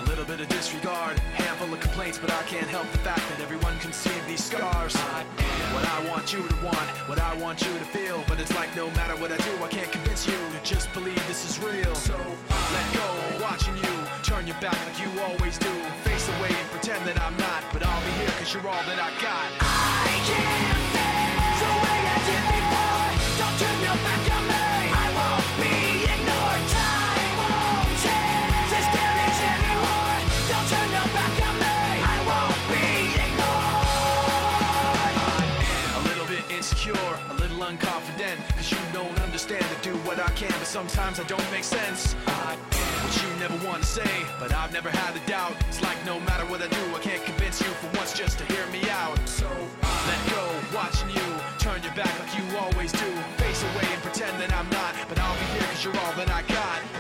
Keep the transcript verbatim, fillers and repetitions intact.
A little bit of disregard, handful of complaints, but I can't help the fact that everyone can see these scars. I am what I want you to want, what I want you to feel, but it's like no matter what I do, I can't convince you to just believe this is real. So let go, watching you turn your back like you always do. Face away and pretend that I'm not, but I'll be here cause you're all that I got. I can't feel the way I did before. Don't turn your back on me, I won't be ignored. Time won't change this damage anymore. Don't turn your back on me, I won't be ignored. A little bit insecure, a little unconfident, cause you don't understand to do what I can, but sometimes I don't make sense. I am what you never want to say, but I've never had a doubt. It's like no matter what I do, I can't convince you for once just to hear me out. So let go, watching you turn your back like you always do. Face away and pretend that I'm not, but I'll be here cause you're all that I got.